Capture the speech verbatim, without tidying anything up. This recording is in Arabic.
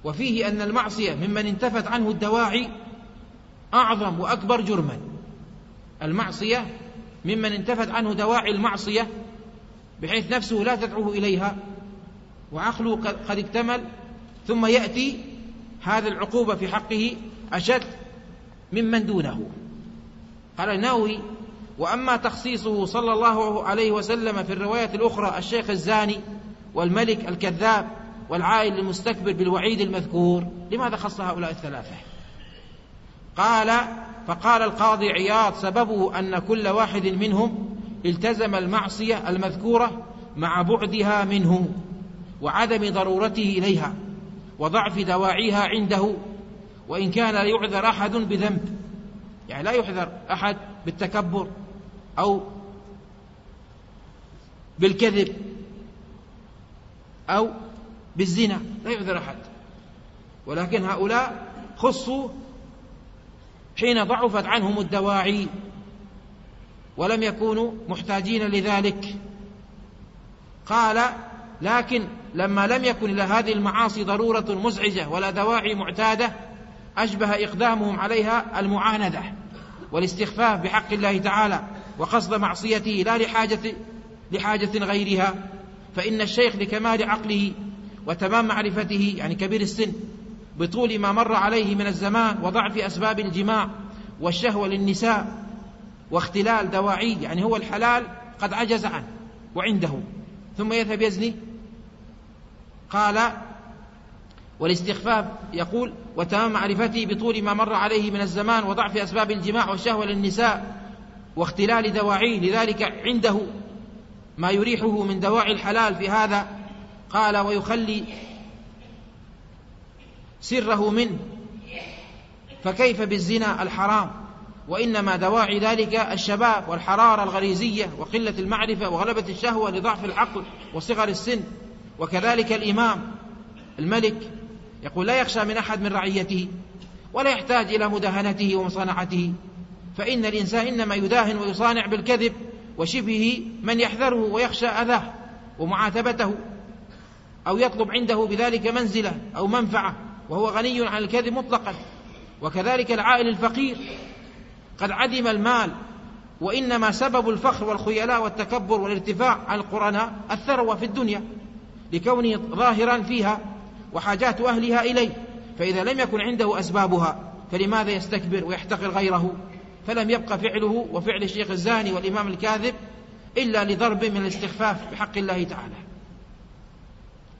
وفيه أن المعصية ممن انتفت عنه الدواعي أعظم وأكبر جرما. المعصية ممن انتفت عنه دواعي المعصية بحيث نفسه لا تدعوه إليها وعقله قد اكتمل، ثم يأتي هذه العقوبة في حقه أشد ممن دونه. قال النووي: وأما تخصيصه صلى الله عليه وسلم في الرواية الأخرى الشيخ الزاني والملك الكذاب والعائل المستكبر بالوعيد المذكور، لماذا خص هؤلاء الثلاثة؟ قال: فقال القاضي عياض: سببه أن كل واحد منهم التزم المعصية المذكورة مع بعدها منه وعدم ضرورته إليها وضعف دواعيها عنده، وإن كان لا يعذر أحد بذنب، يعني لا يحذر أحد بالتكبر أو بالكذب أو بالزنا، لا يعذر أحد، ولكن هؤلاء خصوا حين ضعفت عنهم الدواعي ولم يكونوا محتاجين لذلك. قال: لكن لما لم يكن إلى هذه المعاصي ضرورة مزعجة ولا دواعي معتادة، أشبه إقدامهم عليها المعاندة والاستخفاف بحق الله تعالى وقصد معصيته لا لحاجة, لحاجة غيرها. فإن الشيخ لكمال عقله وتمام معرفته، يعني كبير السن، بطول ما مر عليه من الزمان وضعف أسباب الجماع والشهوة للنساء واختلال دواعي، يعني هو الحلال قد عجز عنه وعنده ثم يذهب يزني. قال: والاستخفاف، يقول: وتمام معرفته بطول ما مر عليه من الزمان وضعف أسباب الجماع والشهوة للنساء واختلال دواعيه، لذلك عنده ما يريحه من دواعي الحلال في هذا. قال: ويخلي سره منه، فكيف بالزنا الحرام؟ وإنما دواعي ذلك الشباب والحرارة الغريزية وقلة المعرفة وغلبة الشهوة لضعف العقل وصغر السن. وكذلك الإمام الملك يقول: لا يخشى من أحد من رعيته ولا يحتاج إلى مداهنته ومصانعته، فإن الإنسان إنما يداهن ويصانع بالكذب وشبهه من يحذره ويخشى أذاه ومعاتبته أو يطلب عنده بذلك منزلة أو منفعة، وهو غني عن الكذب مطلقا. وكذلك العائل الفقير قد عدم المال، وإنما سبب الفخر والخيلاء والتكبر والارتفاع عن القرناء الثروة في الدنيا لكونه ظاهرا فيها وحاجات أهلها إليه، فإذا لم يكن عنده أسبابها فلماذا يستكبر ويحتقر غيره؟ فلم يبقى فعله وفعل الشيخ الزاني والإمام الكاذب إلا لضرب من الاستخفاف بحق الله تعالى.